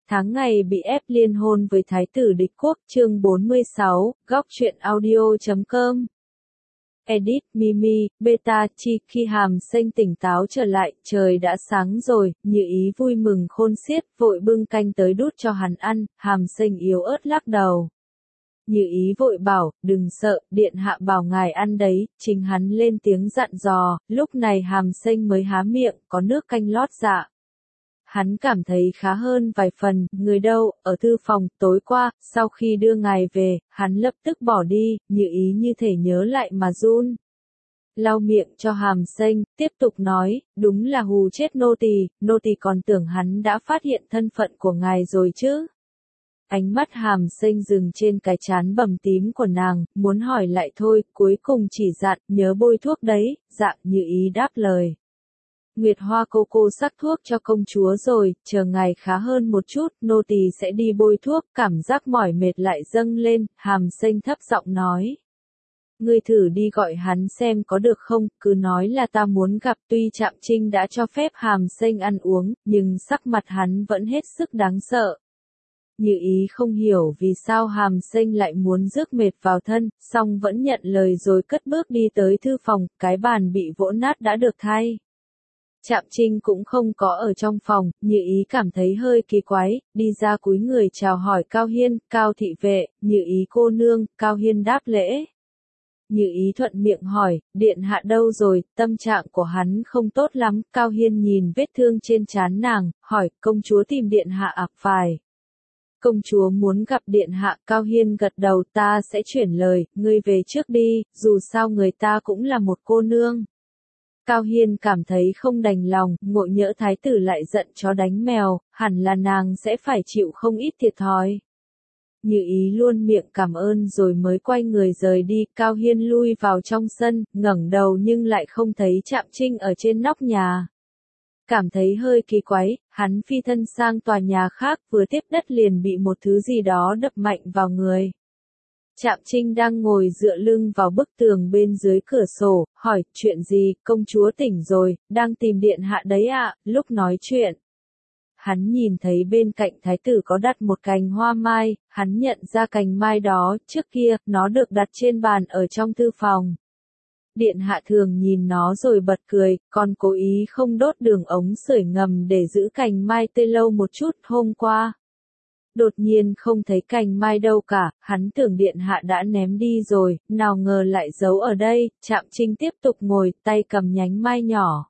tháng ngày bị ép liên hôn với thái tử địch quốc, chương 46, góc truyện audio.com. Edit, Mimi, Beta, Chi. Khi Hàm Xanh tỉnh táo trở lại, trời đã sáng rồi, Như Ý vui mừng khôn xiết, vội bưng canh tới đút cho hắn ăn. Hàm Xanh yếu ớt lắc đầu. Như Ý vội bảo, đừng sợ, điện hạ bảo ngài ăn đấy. Chính hắn lên tiếng dặn dò, lúc này Hàm Xanh mới há miệng, có nước canh lót dạ. Hắn cảm thấy khá hơn vài phần. Người đâu? Ở thư phòng. Tối qua, sau khi đưa ngài về, hắn lập tức bỏ đi. Như Ý như thể nhớ lại mà run. Lau miệng cho Hàm Xanh, tiếp tục nói, đúng là hù chết nô tỳ còn tưởng hắn đã phát hiện thân phận của ngài rồi chứ. Ánh mắt Hàm Xanh dừng trên cái trán bầm tím của nàng, muốn hỏi lại thôi, cuối cùng chỉ dặn, nhớ bôi thuốc đấy. Dạ. Như Ý đáp lời. Nguyệt Hoa cô sắc thuốc cho công chúa rồi, chờ ngài khá hơn một chút, nô tỳ sẽ đi bôi thuốc. Cảm giác mỏi mệt lại dâng lên, Hàm Xanh thấp giọng nói. Ngươi thử đi gọi hắn xem có được không, cứ nói là ta muốn gặp. Tuy Trạm Trinh đã cho phép Hàm Xanh ăn uống, nhưng sắc mặt hắn vẫn hết sức đáng sợ. Như Ý không hiểu vì sao Hàm Xanh lại muốn rước mệt vào thân, song vẫn nhận lời rồi cất bước đi tới thư phòng. Cái bàn bị vỗ nát đã được thay. Trạm Trinh cũng không có ở trong phòng. Như Ý cảm thấy hơi kỳ quái, đi ra cúi người chào hỏi Cao Hiên. Cao thị vệ. Như Ý cô nương. Cao Hiên đáp lễ. Như Ý thuận miệng hỏi, điện hạ đâu rồi? Tâm trạng của hắn không tốt lắm. Cao Hiên nhìn vết thương trên trán nàng, hỏi, công chúa tìm điện hạ ạ? Phải. Công chúa muốn gặp điện hạ. Cao Hiên gật đầu. Ta sẽ chuyển lời, ngươi về trước đi, dù sao người ta cũng là một cô nương. Cao Hiên cảm thấy không đành lòng, ngộ nhỡ thái tử lại giận chó đánh mèo, hẳn là nàng sẽ phải chịu không ít thiệt thòi. Như Ý luôn miệng cảm ơn rồi mới quay người rời đi. Cao Hiên lui vào trong sân, ngẩng đầu nhưng lại không thấy Trạm Trinh ở trên nóc nhà. Cảm thấy hơi kỳ quái, hắn phi thân sang tòa nhà khác, vừa tiếp đất liền bị một thứ gì đó đập mạnh vào người. Trạm Trinh đang ngồi dựa lưng vào bức tường bên dưới cửa sổ, hỏi, chuyện gì? Công chúa tỉnh rồi, đang tìm điện hạ đấy ạ. Lúc nói chuyện, hắn nhìn thấy bên cạnh thái tử có đặt một cành hoa mai. Hắn nhận ra cành mai đó, trước kia, nó được đặt trên bàn ở trong thư phòng. Điện hạ thường nhìn nó rồi bật cười, còn cố ý không đốt đường ống sưởi ngầm để giữ cành mai tươi lâu một chút. Hôm qua, đột nhiên không thấy cành mai đâu cả, hắn tưởng điện hạ đã ném đi rồi, nào ngờ lại giấu ở đây. Trạm Trinh tiếp tục ngồi, tay cầm nhánh mai nhỏ.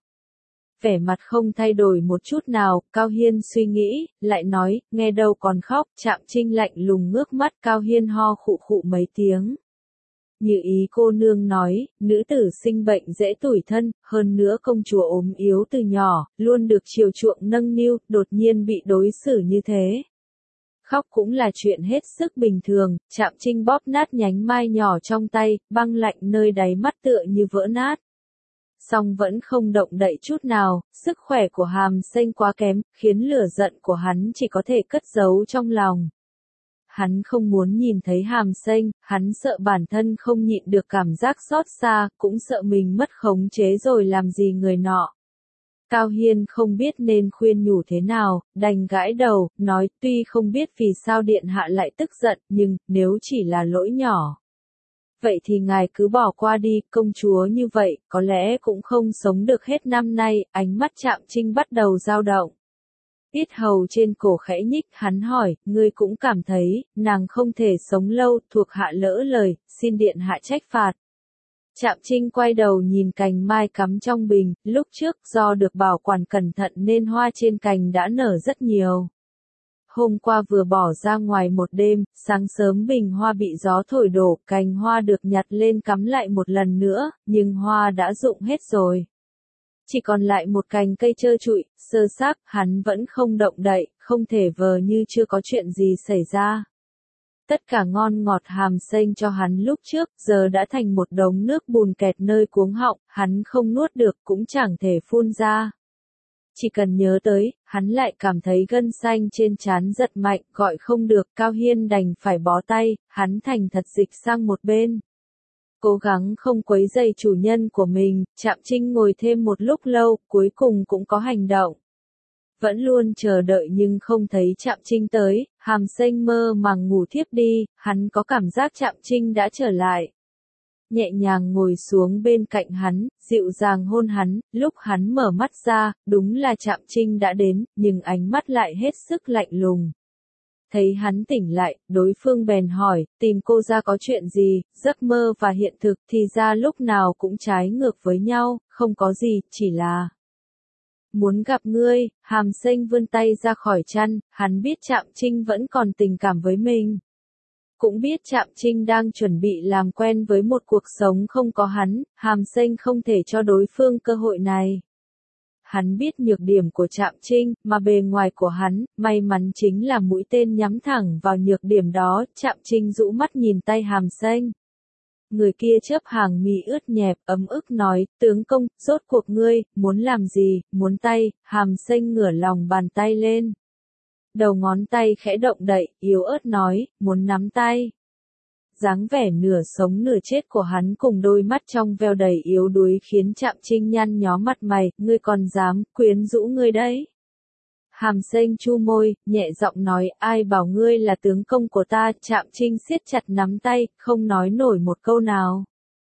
Vẻ mặt không thay đổi một chút nào. Cao Hiên suy nghĩ, lại nói, nghe đâu còn khóc. Trạm Trinh lạnh lùng ngước mắt. Cao Hiên ho khụ khụ mấy tiếng. Như Ý cô nương nói, nữ tử sinh bệnh dễ tủi thân, hơn nữa công chúa ốm yếu từ nhỏ, luôn được chiều chuộng nâng niu, đột nhiên bị đối xử như thế. Khóc cũng là chuyện hết sức bình thường. Trạm Trinh bóp nát nhánh mai nhỏ trong tay, băng lạnh nơi đáy mắt tựa như vỡ nát. Song vẫn không động đậy chút nào. Sức khỏe của Hàm Xanh quá kém, khiến lửa giận của hắn chỉ có thể cất giấu trong lòng. Hắn không muốn nhìn thấy Hàm Xanh, hắn sợ bản thân không nhịn được cảm giác xót xa, cũng sợ mình mất khống chế rồi làm gì người nọ. Cao Hiên không biết nên khuyên nhủ thế nào, đành gãi đầu, nói, tuy không biết vì sao điện hạ lại tức giận, nhưng, nếu chỉ là lỗi nhỏ. Vậy thì ngài cứ bỏ qua đi. Công chúa như vậy, có lẽ cũng không sống được hết năm nay. Ánh mắt Trạm Trinh bắt đầu dao động. Yết hầu trên cổ khẽ nhích, hắn hỏi, ngươi cũng cảm thấy, nàng không thể sống lâu. Thuộc hạ lỡ lời, xin điện hạ trách phạt. Trạm Trinh quay đầu nhìn cành mai cắm trong bình, lúc trước do được bảo quản cẩn thận nên hoa trên cành đã nở rất nhiều. Hôm qua vừa bỏ ra ngoài một đêm, sáng sớm bình hoa bị gió thổi đổ, cành hoa được nhặt lên cắm lại một lần nữa, nhưng hoa đã rụng hết rồi. Chỉ còn lại một cành cây trơ trụi, sơ xác. Hắn vẫn không động đậy, không thể vờ như chưa có chuyện gì xảy ra. Tất cả ngon ngọt Hàm Xanh cho hắn lúc trước, giờ đã thành một đống nước bùn kẹt nơi cuống họng, hắn không nuốt được cũng chẳng thể phun ra. Chỉ cần nhớ tới, hắn lại cảm thấy gân xanh trên trán giật mạnh, gọi không được. Cao Hiên đành phải bó tay, hắn thành thật dịch sang một bên. Cố gắng không quấy rầy chủ nhân của mình. Trạm Trinh ngồi thêm một lúc lâu, cuối cùng cũng có hành động. Vẫn luôn chờ đợi nhưng không thấy Trạm Trinh tới, Hàm Xanh mơ màng ngủ thiếp đi, hắn có cảm giác Trạm Trinh đã trở lại. Nhẹ nhàng ngồi xuống bên cạnh hắn, dịu dàng hôn hắn, lúc hắn mở mắt ra, đúng là Trạm Trinh đã đến, nhưng ánh mắt lại hết sức lạnh lùng. Thấy hắn tỉnh lại, đối phương bèn hỏi, tìm cô ra có chuyện gì, giấc mơ và hiện thực thì ra lúc nào cũng trái ngược với nhau, không có gì, chỉ là muốn gặp ngươi. Hàm Xanh vươn tay ra khỏi chăn, hắn biết Trạm Trinh vẫn còn tình cảm với mình. Cũng biết Trạm Trinh đang chuẩn bị làm quen với một cuộc sống không có hắn, Hàm Xanh không thể cho đối phương cơ hội này. Hắn biết nhược điểm của Trạm Trinh, mà bề ngoài của hắn, may mắn chính là mũi tên nhắm thẳng vào nhược điểm đó. Trạm Trinh rũ mắt nhìn tay Hàm Xanh. Người kia chớp hàng mi ướt nhẹp, ấm ức nói, tướng công, rốt cuộc ngươi, muốn làm gì, muốn tay. Hàm Xanh ngửa lòng bàn tay lên. Đầu ngón tay khẽ động đậy, yếu ớt nói, muốn nắm tay. Dáng vẻ nửa sống nửa chết của hắn cùng đôi mắt trong veo đầy yếu đuối khiến Trạm Trinh nhăn nhó mặt mày, ngươi còn dám, quyến rũ ngươi đấy. Hàm Xanh chu môi, nhẹ giọng nói, ai bảo ngươi là tướng công của ta. Trạm Trinh siết chặt nắm tay, không nói nổi một câu nào.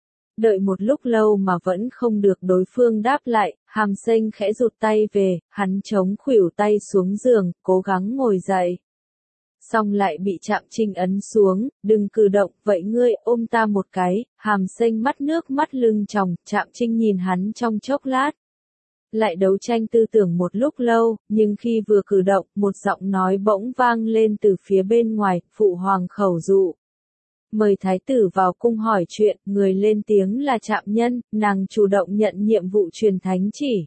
Đợi một lúc lâu mà vẫn không được đối phương đáp lại, Hàm Xanh khẽ rụt tay về, hắn chống khuỷu tay xuống giường, cố gắng ngồi dậy. Xong lại bị Trạm Trinh ấn xuống, đừng cử động, vậy ngươi ôm ta một cái. Hàm Xanh mắt nước mắt lưng tròng, Trạm Trinh nhìn hắn trong chốc lát. Lại đấu tranh tư tưởng một lúc lâu, nhưng khi vừa cử động, một giọng nói bỗng vang lên từ phía bên ngoài, phụ hoàng khẩu dụ. Mời thái tử vào cung hỏi chuyện, người lên tiếng là Trạm Nhân, nàng chủ động nhận nhiệm vụ truyền thánh chỉ.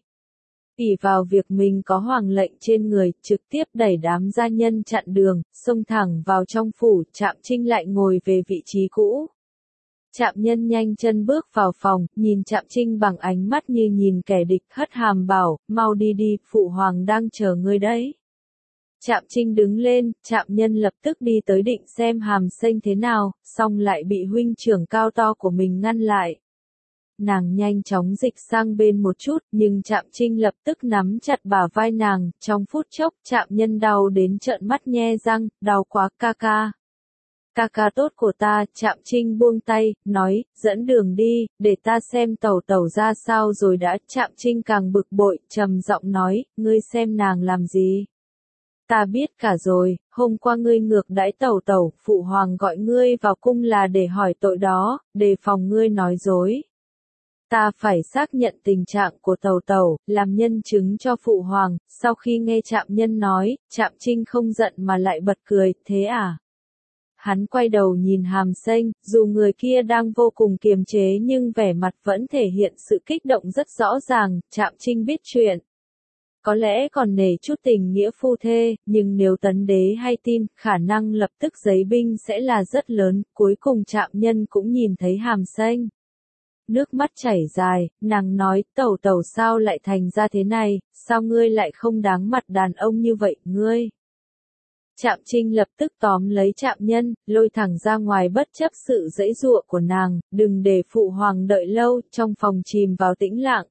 Ỷ vào việc mình có hoàng lệnh trên người, trực tiếp đẩy đám gia nhân chặn đường, xông thẳng vào trong phủ. Trạm Trinh lại ngồi về vị trí cũ. Trạm Nhân nhanh chân bước vào phòng, nhìn Trạm Trinh bằng ánh mắt như nhìn kẻ địch, hất hàm bảo, mau đi đi, phụ hoàng đang chờ ngươi đấy. Trạm Trinh đứng lên, Trạm Nhân lập tức đi tới định xem Hàm Xanh thế nào, xong lại bị huynh trưởng cao to của mình ngăn lại. Nàng nhanh chóng dịch sang bên một chút, nhưng Trạm Trinh lập tức nắm chặt bả vai nàng, trong phút chốc, Trạm Nhân đau đến trợn mắt nhe răng, đau quá ca ca. Ca ca tốt của ta. Trạm Trinh buông tay, nói, dẫn đường đi, để ta xem tẩu tẩu ra sao rồi đã. Trạm Trinh càng bực bội, trầm giọng nói, ngươi xem nàng làm gì. Ta biết cả rồi, hôm qua ngươi ngược đãi tẩu tẩu, phụ hoàng gọi ngươi vào cung là để hỏi tội đó, đề phòng ngươi nói dối. Ta phải xác nhận tình trạng của tẩu tẩu, làm nhân chứng cho phụ hoàng. Sau khi nghe Trạm Nhân nói, Trạm Trinh không giận mà lại bật cười, thế à? Hắn quay đầu nhìn Hàm Xanh, dù người kia đang vô cùng kiềm chế nhưng vẻ mặt vẫn thể hiện sự kích động rất rõ ràng. Trạm Trinh biết chuyện. Có lẽ còn nể chút tình nghĩa phu thê, nhưng nếu Tấn Đế hay tin, khả năng lập tức giấy binh sẽ là rất lớn. Cuối cùng Trạm Nhân cũng nhìn thấy Hàm Xanh. Nước mắt chảy dài, nàng nói, tẩu tẩu sao lại thành ra thế này, sao ngươi lại không đáng mặt đàn ông như vậy, ngươi. Trạm Trinh lập tức tóm lấy Trạm Nhân, lôi thẳng ra ngoài bất chấp sự giãy giụa của nàng, đừng để phụ hoàng đợi lâu. Trong phòng chìm vào tĩnh lặng.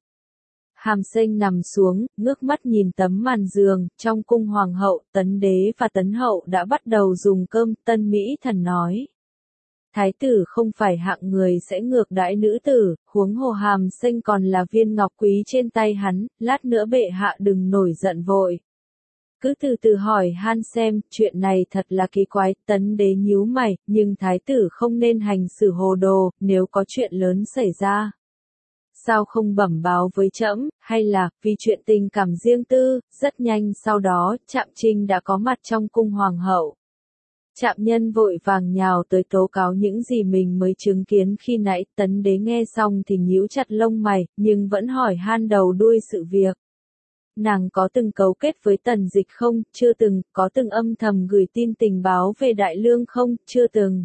Hàm Xanh nằm xuống, ngước mắt nhìn tấm màn giường, trong cung hoàng hậu, Tấn Đế và Tấn Hậu đã bắt đầu dùng cơm. Tân Mỹ Thần nói. Thái tử không phải hạng người sẽ ngược đãi nữ tử, huống hồ Hàm Xanh còn là viên ngọc quý trên tay hắn, lát nữa bệ hạ đừng nổi giận vội. Cứ từ từ hỏi han xem, chuyện này thật là kỳ quái. Tấn Đế nhíu mày, nhưng thái tử không nên hành xử hồ đồ, nếu có chuyện lớn xảy ra. Sao không bẩm báo với trẫm, hay là, vì chuyện tình cảm riêng tư. Rất nhanh sau đó, Trạm Trinh đã có mặt trong cung hoàng hậu. Trạm Nhân vội vàng nhào tới tố cáo những gì mình mới chứng kiến khi nãy. Tấn Đế nghe xong thì nhíu chặt lông mày, nhưng vẫn hỏi han đầu đuôi sự việc. Nàng có từng cấu kết với Tần Dịch không? Chưa từng. Có từng âm thầm gửi tin tình báo về Đại Lương không? Chưa từng.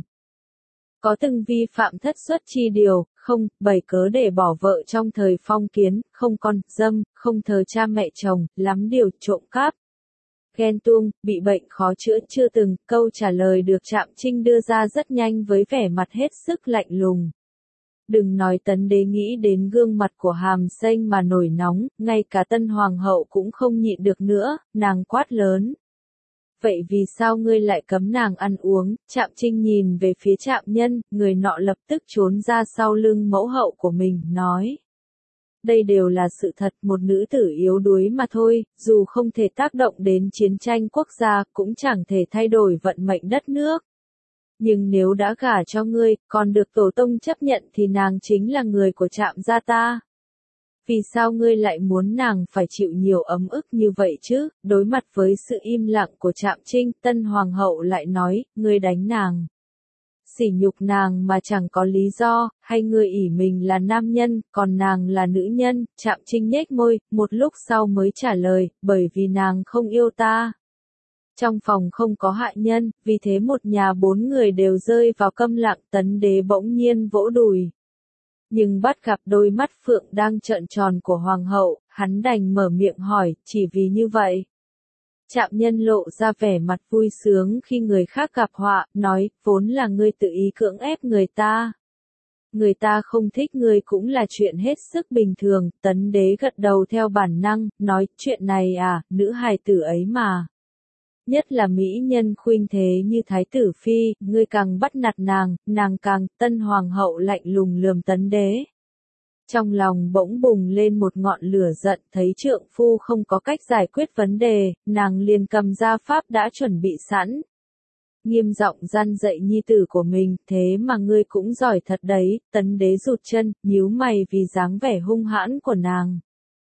Có từng vi phạm thất suất chi điều? Không. Bày cớ để bỏ vợ trong thời phong kiến, không con dâm, không thờ cha mẹ chồng, lắm điều trộm cắp. Ghen tuông, bị bệnh khó chữa, chưa từng. Câu trả lời được Trạm Trinh đưa ra rất nhanh với vẻ mặt hết sức lạnh lùng. Đừng nói Tấn đế nghĩ đến gương mặt của Hàm Xanh mà nổi nóng, ngay cả Tân Hoàng hậu cũng không nhịn được nữa, nàng quát lớn. Vậy vì sao ngươi lại cấm nàng ăn uống? Trạm Trinh nhìn về phía Trạm Nhân, người nọ lập tức trốn ra sau lưng mẫu hậu của mình, nói. Đây đều là sự thật, một nữ tử yếu đuối mà thôi, dù không thể tác động đến chiến tranh quốc gia, cũng chẳng thể thay đổi vận mệnh đất nước. Nhưng nếu đã gả cho ngươi, còn được tổ tông chấp nhận thì nàng chính là người của Trạm gia ta. Vì sao ngươi lại muốn nàng phải chịu nhiều ấm ức như vậy chứ? Đối mặt với sự im lặng của Trạm Trinh, Tân Hoàng hậu lại nói, ngươi đánh nàng. Sỉ nhục nàng mà chẳng có lý do, hay ngươi ỷ mình là nam nhân, còn nàng là nữ nhân? Trạm Trinh nhếch môi, một lúc sau mới trả lời, bởi vì nàng không yêu ta. Trong phòng không có hạ nhân, vì thế một nhà 4 người đều rơi vào câm lặng. Tấn đế bỗng nhiên vỗ đùi. Nhưng bắt gặp đôi mắt phượng đang trợn tròn của hoàng hậu, hắn đành mở miệng hỏi, chỉ vì như vậy. Trạm Nhân lộ ra vẻ mặt vui sướng khi người khác gặp họa, nói, vốn là ngươi tự ý cưỡng ép người ta. Người ta không thích ngươi cũng là chuyện hết sức bình thường. Tấn đế gật đầu theo bản năng, nói, chuyện này à, nữ hài tử ấy mà. Nhất là mỹ nhân khuynh thế như Thái tử Phi, ngươi càng bắt nạt nàng càng. Tân Hoàng hậu lạnh lùng lườm Tấn đế. Trong lòng bỗng bùng lên một ngọn lửa giận, thấy trượng phu không có cách giải quyết vấn đề, nàng liền cầm ra pháp đã chuẩn bị sẵn. Nghiêm giọng gian dạy nhi tử của mình, thế mà ngươi cũng giỏi thật đấy. Tấn đế rụt chân, nhíu mày vì dáng vẻ hung hãn của nàng.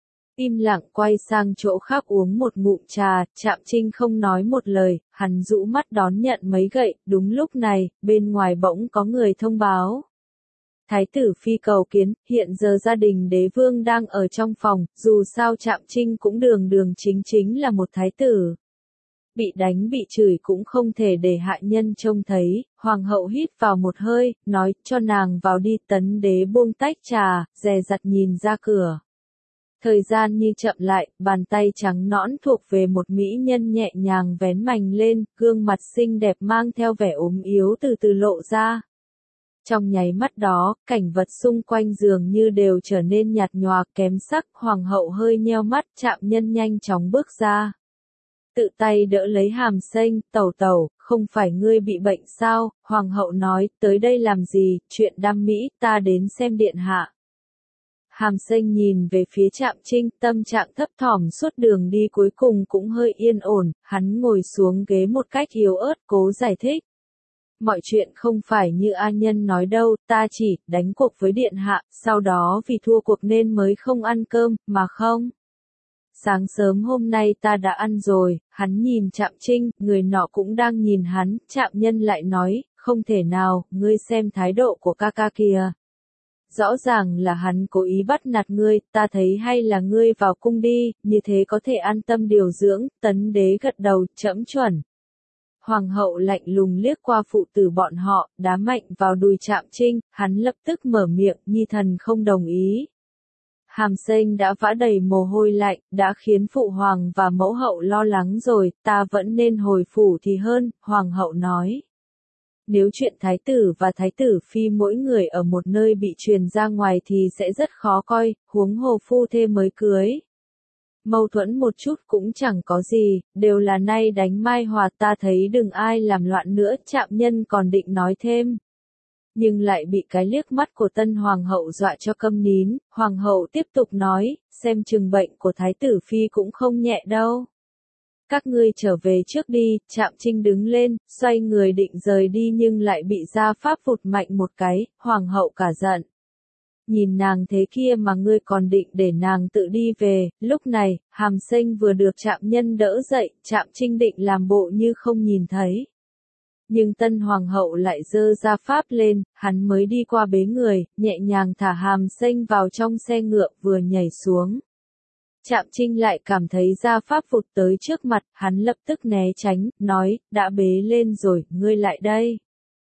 Im lặng quay sang chỗ khác uống một ngụm trà. Trạm Trinh không nói một lời, hắn rũ mắt đón nhận mấy gậy. Đúng lúc này, bên ngoài bỗng có người thông báo. Thái tử Phi cầu kiến, hiện giờ gia đình đế vương đang ở trong phòng, dù sao Trạm Trinh cũng đường đường chính chính là một thái tử. Bị đánh bị chửi cũng không thể để hạ nhân trông thấy. Hoàng hậu hít vào một hơi, nói, cho nàng vào đi. Tấn đế buông tách trà, dè dặt nhìn ra cửa. Thời gian như chậm lại, bàn tay trắng nõn thuộc về một mỹ nhân nhẹ nhàng vén mành lên, gương mặt xinh đẹp mang theo vẻ ốm yếu từ từ lộ ra. Trong nháy mắt đó, cảnh vật xung quanh dường như đều trở nên nhạt nhòa kém sắc. Hoàng hậu hơi nheo mắt, Trạm Nhân nhanh chóng bước ra. Tự tay đỡ lấy Hàm Xanh, tẩu, không phải ngươi bị bệnh sao? Hoàng hậu nói, tới đây làm gì, chuyện đam mỹ, ta đến xem điện hạ. Hàm Xanh nhìn về phía Trạm Trinh, tâm trạng thấp thỏm suốt đường đi cuối cùng cũng hơi yên ổn, hắn ngồi xuống ghế một cách yếu ớt cố giải thích. Mọi chuyện không phải như A Nhân nói đâu, ta chỉ đánh cuộc với điện hạ, sau đó vì thua cuộc nên mới không ăn cơm, mà không. Sáng sớm hôm nay ta đã ăn rồi. Hắn nhìn Trạm Trinh, người nọ cũng đang nhìn hắn. Trạm Nhân lại nói, không thể nào, ngươi xem thái độ của ca ca kìa. Rõ ràng là hắn cố ý bắt nạt ngươi, ta thấy hay là ngươi vào cung đi, như thế có thể an tâm điều dưỡng. Tấn đế gật đầu, trẫm chuẩn. Hoàng hậu lạnh lùng liếc qua phụ tử bọn họ, đá mạnh vào đùi Trạm Trinh, hắn lập tức mở miệng, nhi thần không đồng ý. Hàm Xanh đã vã đầy mồ hôi lạnh, đã khiến phụ hoàng và mẫu hậu lo lắng rồi, ta vẫn nên hồi phủ thì hơn, hoàng hậu nói. Nếu chuyện thái tử và thái tử phi mỗi người ở một nơi bị truyền ra ngoài thì sẽ rất khó coi, huống hồ phu thê mới cưới. Mâu thuẫn một chút cũng chẳng có gì, đều là nay đánh mai hòa, ta thấy đừng ai làm loạn nữa. Trạm Nhân còn định nói thêm. Nhưng lại bị cái liếc mắt của Tân Hoàng hậu dọa cho câm nín. Hoàng hậu tiếp tục nói, xem chừng bệnh của thái tử phi cũng không nhẹ đâu. Các ngươi trở về trước đi. Trạm Trinh đứng lên, xoay người định rời đi nhưng lại bị gia pháp vụt mạnh một cái. Hoàng hậu cả giận. Nhìn nàng thế kia mà ngươi còn định để nàng tự đi về. Lúc này, Hàm Xanh vừa được Trạm Nhân đỡ dậy, Trạm Trinh định làm bộ như không nhìn thấy. Nhưng Tân Hoàng hậu lại giơ ra pháp lên, hắn mới đi qua bế người, nhẹ nhàng thả Hàm Xanh vào trong xe ngựa vừa nhảy xuống. Trạm Trinh lại cảm thấy gia pháp vụt tới trước mặt, hắn lập tức né tránh, nói, đã bế lên rồi, ngươi lại đây.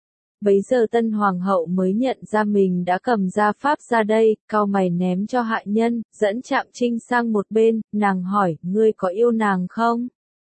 Bấy giờ Tân Hoàng hậu mới nhận ra mình đã cầm gia pháp ra đây, cau mày ném cho hạ nhân, dẫn Trạm Trinh sang một bên, nàng hỏi, ngươi có yêu nàng không?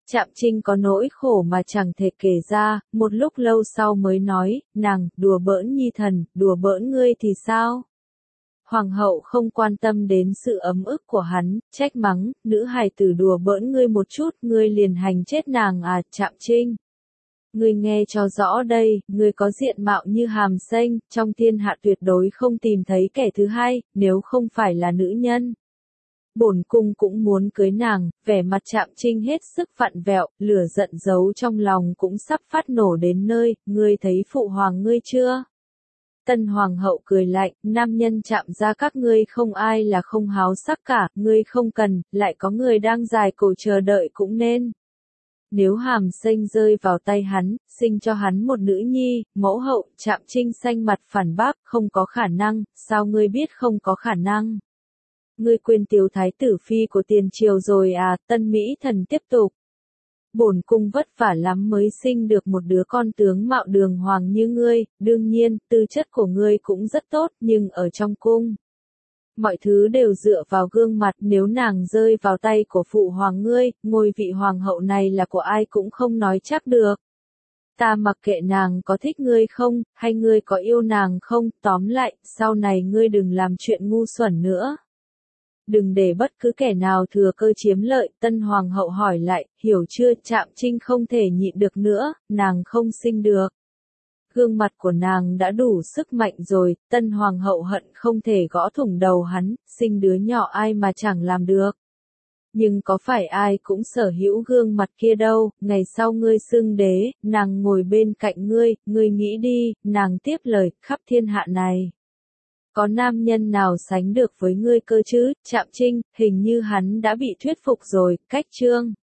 Trạm Trinh có nỗi khổ mà chẳng thể kể ra, một lúc lâu sau mới nói, nàng, đùa bỡn nhi thần, đùa bỡn ngươi thì sao? Hoàng hậu không quan tâm đến sự ấm ức của hắn, trách mắng, nữ hài tử đùa bỡn ngươi một chút, ngươi liền hành chết nàng à, Trạm Trinh. Ngươi nghe cho rõ đây, ngươi có diện mạo như Hàm Xanh, trong thiên hạ tuyệt đối không tìm thấy kẻ thứ hai, nếu không phải là nữ nhân. Bổn cung cũng muốn cưới nàng, vẻ mặt Trạm Trinh hết sức vặn vẹo, lửa giận giấu trong lòng cũng sắp phát nổ đến nơi, ngươi thấy phụ hoàng ngươi chưa? Tân hoàng hậu cười lạnh, nam nhân Trạm gia các ngươi không ai là không háo sắc cả, ngươi không cần, lại có người đang dài cổ chờ đợi cũng nên. Nếu Hàm Xanh rơi vào tay hắn, sinh cho hắn một nữ nhi, mẫu hậu, Trạm Trinh xanh mặt phản bác, không có khả năng, sao ngươi biết không có khả năng? Ngươi quên Tiếu thái tử phi của tiền triều rồi à, Tân Mỹ thần tiếp tục. Bổn cung vất vả lắm mới sinh được một đứa con tướng mạo đường hoàng như ngươi, đương nhiên, tư chất của ngươi cũng rất tốt, nhưng ở trong cung. Mọi thứ đều dựa vào gương mặt, nếu nàng rơi vào tay của phụ hoàng ngươi, ngôi vị hoàng hậu này là của ai cũng không nói chắc được. Ta mặc kệ nàng có thích ngươi không, hay ngươi có yêu nàng không, tóm lại, sau này ngươi đừng làm chuyện ngu xuẩn nữa. Đừng để bất cứ kẻ nào thừa cơ chiếm lợi, tân hoàng hậu hỏi lại, hiểu chưa, Trạm Trinh không thể nhịn được nữa, nàng không sinh được. Gương mặt của nàng đã đủ sức mạnh rồi, tân hoàng hậu hận không thể gõ thủng đầu hắn, sinh đứa nhỏ ai mà chẳng làm được. Nhưng có phải ai cũng sở hữu gương mặt kia đâu, ngày sau ngươi xưng đế, nàng ngồi bên cạnh ngươi nghĩ đi, nàng tiếp lời, khắp thiên hạ này. Có nam nhân nào sánh được với ngươi cơ chứ, Trạm Trinh, hình như hắn đã bị thuyết phục rồi, cách chương.